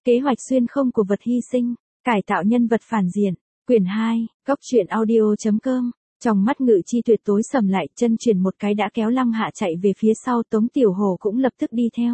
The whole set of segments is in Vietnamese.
Kế hoạch xuyên không của vật hy sinh, cải tạo nhân vật phản diện, quyển 2, góc truyện audio.com. Trong mắt Ngự Chi Tuyệt tối sầm lại, chân chuyển một cái đã kéo Lăng Hạ chạy về phía sau, Tống Tiểu Hổ cũng lập tức đi theo.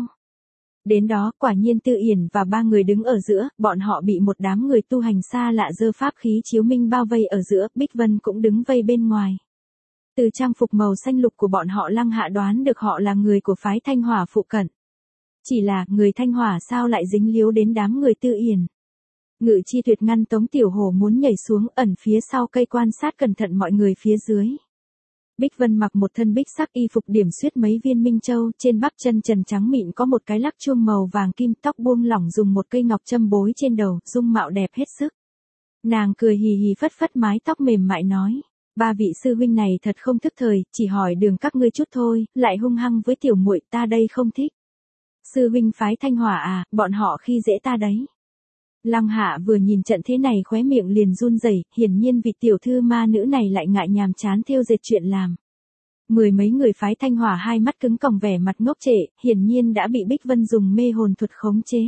Đến đó, quả nhiên Tư Yển và ba người đứng ở giữa, bọn họ bị một đám người tu hành xa lạ giơ pháp khí chiếu minh bao vây ở giữa, Bích Vân cũng đứng vây bên ngoài. Từ trang phục màu xanh lục của bọn họ, Lăng Hạ đoán được họ là người của phái Thanh Hỏa phụ cận. Chỉ là, người Thanh Hỏa sao lại dính líu đến đám người Tư Yển. Ngự Chi Tuyệt ngăn Tống Tiểu Hổ muốn nhảy xuống, ẩn phía sau cây quan sát cẩn thận mọi người phía dưới. Bích Vân mặc một thân bích sắc y phục điểm xuyết mấy viên minh châu, trên bắp chân trần trắng mịn có một cái lắc chuông màu vàng kim, tóc buông lỏng dùng một cây ngọc châm bối trên đầu, dung mạo đẹp hết sức. Nàng cười hì hì phất phất mái tóc mềm mại nói, ba vị sư huynh này thật không thức thời, chỉ hỏi đường các ngươi chút thôi, lại hung hăng với tiểu muội, ta đây không thích. Sư huynh phái Thanh Hỏa à, bọn họ khi dễ ta đấy. Lăng Hạ vừa nhìn trận thế này khóe miệng liền run rẩy, hiển nhiên vị tiểu thư ma nữ này lại ngại nhàm chán thêu dệt chuyện làm. Mười mấy người phái Thanh Hỏa hai mắt cứng còng vẻ mặt ngốc trệ, hiển nhiên đã bị Bích Vân dùng mê hồn thuật khống chế.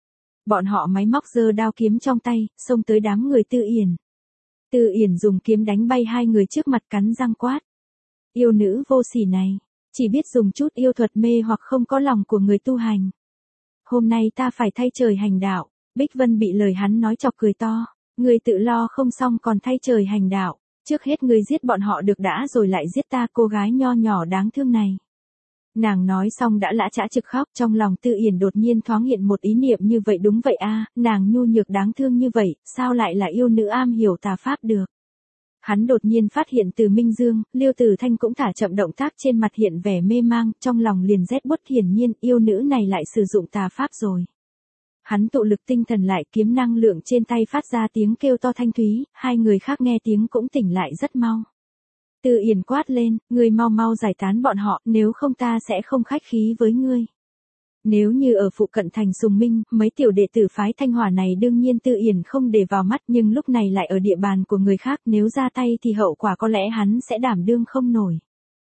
Bọn họ máy móc giơ đao kiếm trong tay, xông tới đám người Tư Yển. Tư Yển dùng kiếm đánh bay hai người trước mặt, cắn răng quát. Yêu nữ vô sỉ này, chỉ biết dùng chút yêu thuật mê hoặc không có lòng của người tu hành. Hôm nay ta phải thay trời hành đạo. Bích Vân bị lời hắn nói chọc cười to, người tự lo không xong còn thay trời hành đạo, trước hết người giết bọn họ được đã rồi lại giết ta, cô gái nho nhỏ đáng thương này. Nàng nói xong đã lã chã trực khóc, trong lòng Tư Yển đột nhiên thoáng hiện một ý niệm, như vậy đúng vậy a, nàng nhu nhược đáng thương như vậy, sao lại là yêu nữ am hiểu tà pháp được. Hắn đột nhiên phát hiện Từ Minh Dương, Liêu Tử Thanh cũng thả chậm động tác, trên mặt hiện vẻ mê mang, trong lòng liền rét buốt, hiển nhiên yêu nữ này lại sử dụng tà pháp rồi. Hắn tụ lực tinh thần lại, kiếm năng lượng trên tay phát ra tiếng kêu to thanh thúy, hai người khác nghe tiếng cũng tỉnh lại rất mau. Tư Yển quát lên, ngươi mau mau giải tán bọn họ, nếu không ta sẽ không khách khí với ngươi. Nếu như ở phụ cận thành Sùng Minh, mấy tiểu đệ tử phái Thanh Hỏa này đương nhiên Tư Yển không để vào mắt, nhưng lúc này lại ở địa bàn của người khác, nếu ra tay thì hậu quả có lẽ hắn sẽ đảm đương không nổi.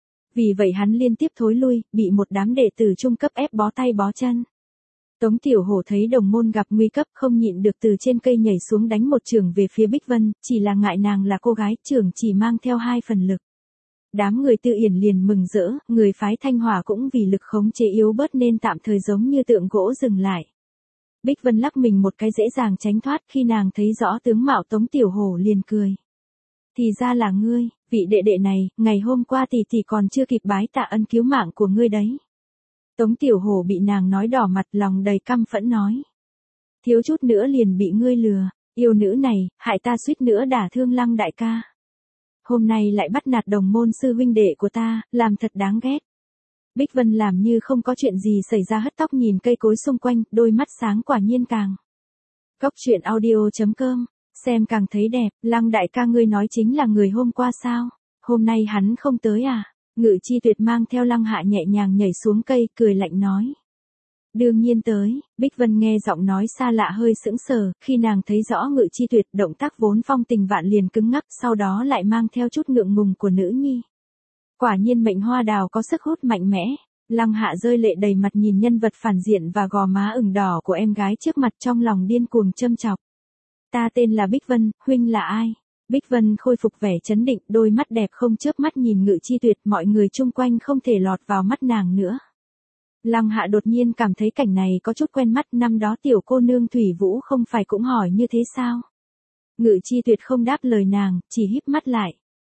Vì vậy hắn liên tiếp thối lui, bị một đám đệ tử trung cấp ép bó tay bó chân. Tống Tiểu Hổ thấy đồng môn gặp nguy cấp, không nhịn được từ trên cây nhảy xuống đánh một chưởng về phía Bích Vân, chỉ là ngại nàng là cô gái, chưởng chỉ mang theo 2 phần lực. Đám người Tư Yển liền mừng rỡ, người phái Thanh Hỏa cũng vì lực khống chế yếu bớt nên tạm thời giống như tượng gỗ dừng lại. Bích Vân lắc mình một cái dễ dàng tránh thoát, khi nàng thấy rõ tướng mạo Tống Tiểu Hổ liền cười. Thì ra là ngươi, vị đệ đệ này, ngày hôm qua tỷ còn chưa kịp bái tạ ân cứu mạng của ngươi đấy. Tống Tiểu Hổ bị nàng nói đỏ mặt, lòng đầy căm phẫn nói. Thiếu chút nữa liền bị ngươi lừa, yêu nữ này, hại ta suýt nữa đả thương Lăng đại ca. Hôm nay lại bắt nạt đồng môn sư huynh đệ của ta, làm thật đáng ghét. Bích Vân làm như không có chuyện gì xảy ra, hất tóc nhìn cây cối xung quanh, đôi mắt sáng quả nhiên càng. Góc truyện audio.com, xem càng thấy đẹp, Lăng đại ca ngươi nói chính là người hôm qua sao, hôm nay hắn không tới à? Ngự Chi Tuyệt mang theo Lăng Hạ nhẹ nhàng nhảy xuống cây, cười lạnh nói. Đương nhiên tới, Bích Vân nghe giọng nói xa lạ hơi sững sờ, khi nàng thấy rõ Ngự Chi Tuyệt, động tác vốn phong tình vạn liền cứng ngắc, sau đó lại mang theo chút ngượng ngùng của nữ nhi. Quả nhiên mệnh hoa đào có sức hút mạnh mẽ. Lăng Hạ rơi lệ đầy mặt nhìn nhân vật phản diện và gò má ửng đỏ của em gái trước mặt, trong lòng điên cuồng châm chọc. Ta tên là Bích Vân, huynh là ai? Bích Vân khôi phục vẻ chấn định, đôi mắt đẹp không chớp mắt nhìn Ngự Chi Tuyệt, mọi người chung quanh không thể lọt vào mắt nàng nữa. Lăng Hạ đột nhiên cảm thấy cảnh này có chút quen mắt, năm đó tiểu cô nương Thủy Vũ không phải cũng hỏi như thế sao? Ngự Chi Tuyệt không đáp lời nàng, chỉ híp mắt lại.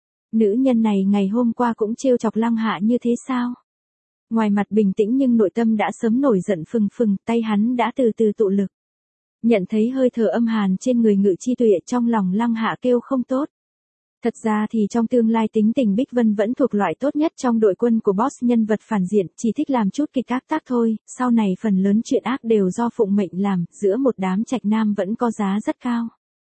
Nữ nhân này ngày hôm qua cũng trêu chọc Lăng Hạ như thế sao? Ngoài mặt bình tĩnh nhưng nội tâm đã sớm nổi giận phừng phừng, tay hắn đã từ từ tụ lực. Nhận thấy hơi thở âm hàn trên người Ngự Chi Tuyệt, trong lòng Lăng Hạ kêu không tốt. Thật ra thì trong tương lai tính tình Bích Vân vẫn thuộc loại tốt nhất trong đội quân của boss nhân vật phản diện, chỉ thích làm chút kịch ác tác thôi, sau này phần lớn chuyện ác đều do phụng mệnh làm, giữa một đám trạch nam vẫn có giá rất cao.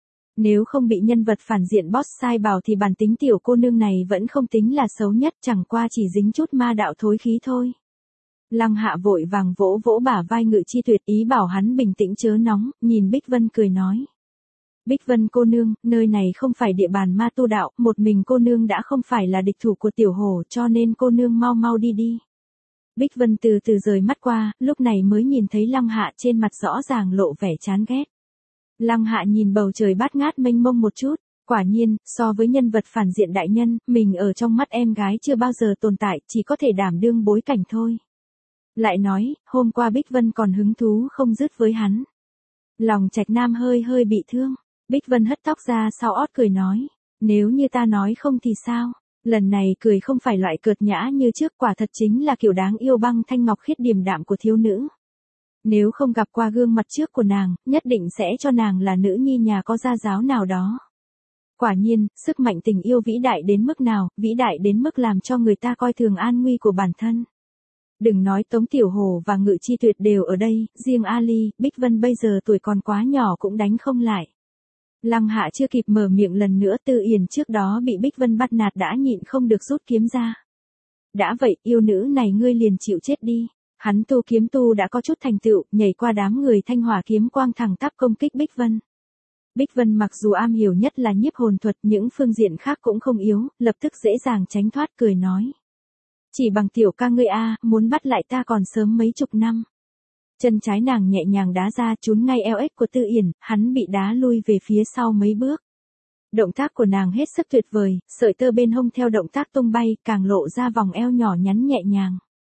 Nếu không bị nhân vật phản diện boss sai bảo thì bản tính tiểu cô nương này vẫn không tính là xấu nhất, chẳng qua chỉ dính chút ma đạo thối khí thôi. Lăng Hạ vội vàng vỗ vỗ bả vai Ngự Chi Tuyệt, ý bảo hắn bình tĩnh chớ nóng, nhìn Bích Vân cười nói. Bích Vân cô nương, nơi này không phải địa bàn ma tu đạo, một mình cô nương đã không phải là địch thủ của tiểu hổ, cho nên cô nương mau mau đi đi. Bích Vân từ từ rời mắt qua, lúc này mới nhìn thấy Lăng Hạ trên mặt rõ ràng lộ vẻ chán ghét. Lăng Hạ nhìn bầu trời bát ngát mênh mông một chút, quả nhiên, so với nhân vật phản diện đại nhân, mình ở trong mắt em gái chưa bao giờ tồn tại, chỉ có thể đảm đương bối cảnh thôi. Lại nói, hôm qua Bích Vân còn hứng thú không dứt với hắn. Lòng Trạch Nam hơi hơi bị thương, Bích Vân hất tóc ra sau ót cười nói, nếu như ta nói không thì sao? Lần này cười không phải loại cợt nhã như trước, quả thật chính là kiểu đáng yêu băng thanh ngọc khiết điềm đạm của thiếu nữ. Nếu không gặp qua gương mặt trước của nàng, nhất định sẽ cho nàng là nữ nhi nhà có gia giáo nào đó. Quả nhiên, sức mạnh tình yêu vĩ đại đến mức nào, vĩ đại đến mức làm cho người ta coi thường an nguy của bản thân. Đừng nói Tống Tiểu Hổ và Ngự Chi Tuyệt đều ở đây, riêng Ali, Bích Vân bây giờ tuổi còn quá nhỏ cũng đánh không lại. Lăng Hạ chưa kịp mở miệng lần nữa, Tư Yển trước đó bị Bích Vân bắt nạt đã nhịn không được rút kiếm ra. Đã vậy, yêu nữ này ngươi liền chịu chết đi. Hắn tu kiếm tu đã có chút thành tựu, nhảy qua đám người thanh hỏa kiếm quang thẳng tắp công kích Bích Vân. Bích Vân mặc dù am hiểu nhất là nhiếp hồn thuật, những phương diện khác cũng không yếu, lập tức dễ dàng tránh thoát, cười nói. Chỉ bằng tiểu ca ngươi a, muốn bắt lại ta còn sớm mấy chục năm. Chân trái nàng nhẹ nhàng đá ra, trúng ngay eo ếch của Tư Yển, hắn bị đá lui về phía sau mấy bước. Động tác của nàng hết sức tuyệt vời, sợi tơ bên hông theo động tác tung bay, càng lộ ra vòng eo nhỏ nhắn nhẹ nhàng.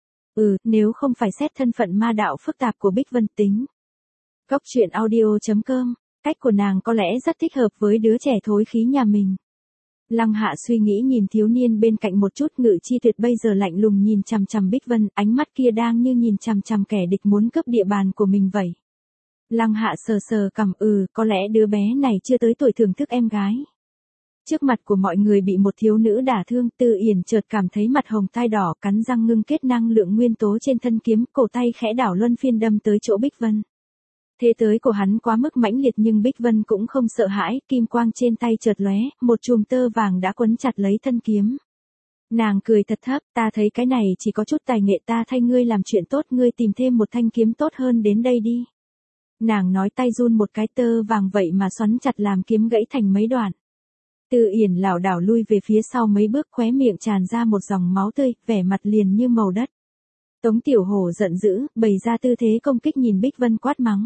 Nếu không phải xét thân phận ma đạo phức tạp của Bích Vân tính. Góc truyện audio.com, cách của nàng có lẽ rất thích hợp với đứa trẻ thối khí nhà mình. Lăng Hạ suy nghĩ nhìn thiếu niên bên cạnh một chút, Ngự Chi Tuyệt bây giờ lạnh lùng nhìn chằm chằm Bích Vân, ánh mắt kia đang như nhìn chằm chằm kẻ địch muốn cướp địa bàn của mình vậy. Lăng Hạ sờ sờ cằm, có lẽ đứa bé này chưa tới tuổi thưởng thức em gái. Trước mặt của mọi người bị một thiếu nữ đả thương, Tư Yển chợt cảm thấy mặt hồng tai đỏ, cắn răng ngưng kết năng lượng nguyên tố trên thân kiếm, cổ tay khẽ đảo luân phiên đâm tới chỗ Bích Vân. Thế tới của hắn quá mức mãnh liệt nhưng Bích Vân cũng không sợ hãi, kim quang trên tay chợt lóe, một chùm tơ vàng đã quấn chặt lấy thân kiếm. Nàng cười thật thấp, ta thấy cái này chỉ có chút tài nghệ, ta thay ngươi làm chuyện tốt, ngươi tìm thêm một thanh kiếm tốt hơn đến đây đi. Nàng nói, tay run một cái, tơ vàng vậy mà xoắn chặt làm kiếm gãy thành mấy đoạn. Tư Yển lảo đảo lui về phía sau mấy bước, khóe miệng tràn ra một dòng máu tươi, vẻ mặt liền như màu đất. Tống Tiểu Hổ giận dữ, bày ra tư thế công kích nhìn Bích Vân quát mắng.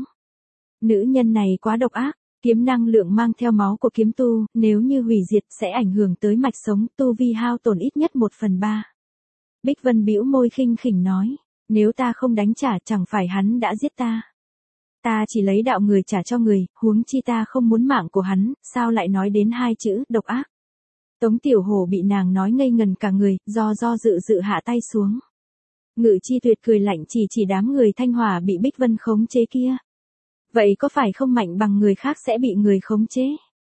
Nữ nhân này quá độc ác, kiếm năng lượng mang theo máu của kiếm tu, nếu như hủy diệt sẽ ảnh hưởng tới mạch sống, tu vi hao tổn ít nhất 1/3. Bích Vân bĩu môi khinh khỉnh nói, nếu ta không đánh trả chẳng phải hắn đã giết ta. Ta chỉ lấy đạo người trả cho người, huống chi ta không muốn mạng của hắn, sao lại nói đến hai chữ, độc ác. Tống Tiểu Hổ bị nàng nói ngây ngần cả người, do dự hạ tay xuống. Ngự Chi Tuyệt cười lạnh chỉ đám người thanh hỏa bị Bích Vân khống chế kia. Vậy có phải không mạnh bằng người khác sẽ bị người khống chế?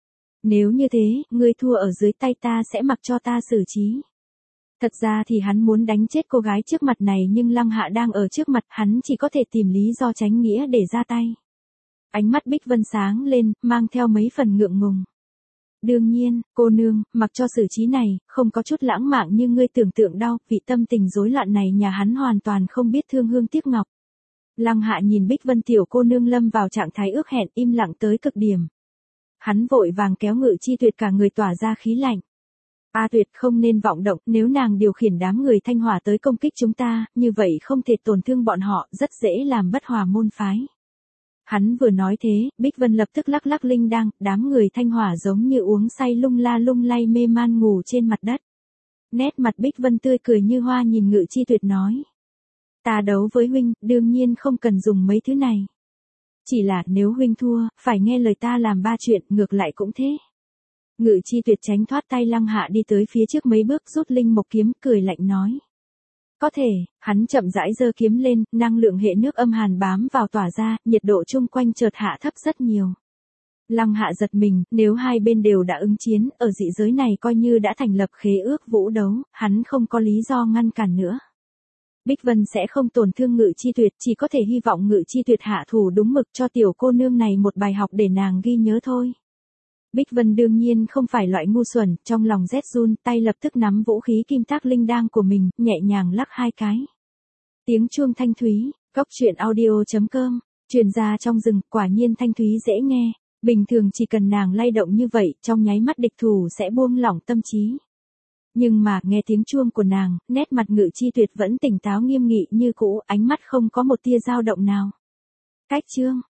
Nếu như thế, ngươi thua ở dưới tay ta sẽ mặc cho ta xử trí. Thật ra thì hắn muốn đánh chết cô gái trước mặt này nhưng Lăng Hạ đang ở trước mặt, hắn chỉ có thể tìm lý do tránh nghĩa để ra tay. Ánh mắt Bích Vân sáng lên, mang theo mấy phần ngượng ngùng. Đương nhiên, cô nương, mặc cho xử trí này, không có chút lãng mạn như ngươi tưởng tượng đâu, vì tâm tình rối loạn này nhà hắn hoàn toàn không biết thương hương tiếc ngọc. Lăng Hạ nhìn Bích Vân tiểu cô nương lâm vào trạng thái ước hẹn, im lặng tới cực điểm. Hắn vội vàng kéo Ngự Chi Tuyệt cả người tỏa ra khí lạnh. A Tuyệt không nên vọng động, nếu nàng điều khiển đám người thanh hỏa tới công kích chúng ta, như vậy không thể tổn thương bọn họ, rất dễ làm bất hòa môn phái. Hắn vừa nói thế, Bích Vân lập tức lắc lắc linh đăng, đám người thanh hỏa giống như uống say lung lay mê man ngủ trên mặt đất. Nét mặt Bích Vân tươi cười như hoa nhìn Ngự Chi Tuyệt nói. Ta đấu với huynh, đương nhiên không cần dùng mấy thứ này. Chỉ là nếu huynh thua, phải nghe lời ta làm 3 chuyện, ngược lại cũng thế. Ngự Chi Tuyệt tránh thoát tay Lăng Hạ đi tới phía trước mấy bước, rút linh mộc kiếm, cười lạnh nói. Có thể, hắn chậm rãi giơ kiếm lên, năng lượng hệ nước âm hàn bám vào tỏa ra, nhiệt độ chung quanh chợt hạ thấp rất nhiều. Lăng Hạ giật mình, nếu hai bên đều đã ứng chiến, ở dị giới này coi như đã thành lập khế ước vũ đấu, hắn không có lý do ngăn cản nữa. Bích Vân sẽ không tổn thương Ngự Chi Tuyệt, chỉ có thể hy vọng Ngự Chi Tuyệt hạ thủ đúng mực cho tiểu cô nương này một bài học để nàng ghi nhớ thôi. Bích Vân đương nhiên không phải loại ngu xuẩn, trong lòng rét run, tay lập tức nắm vũ khí kim tác linh đang của mình, nhẹ nhàng lắc 2 cái. Tiếng chuông thanh thúy, góc truyện audio.com, truyền ra trong rừng, quả nhiên thanh thúy dễ nghe, bình thường chỉ cần nàng lay động như vậy, trong nháy mắt địch thủ sẽ buông lỏng tâm trí. Nhưng mà nghe tiếng chuông của nàng, nét mặt Ngự Chi Tuyệt vẫn tỉnh táo nghiêm nghị như cũ, ánh mắt không có một tia dao động nào. Cách chương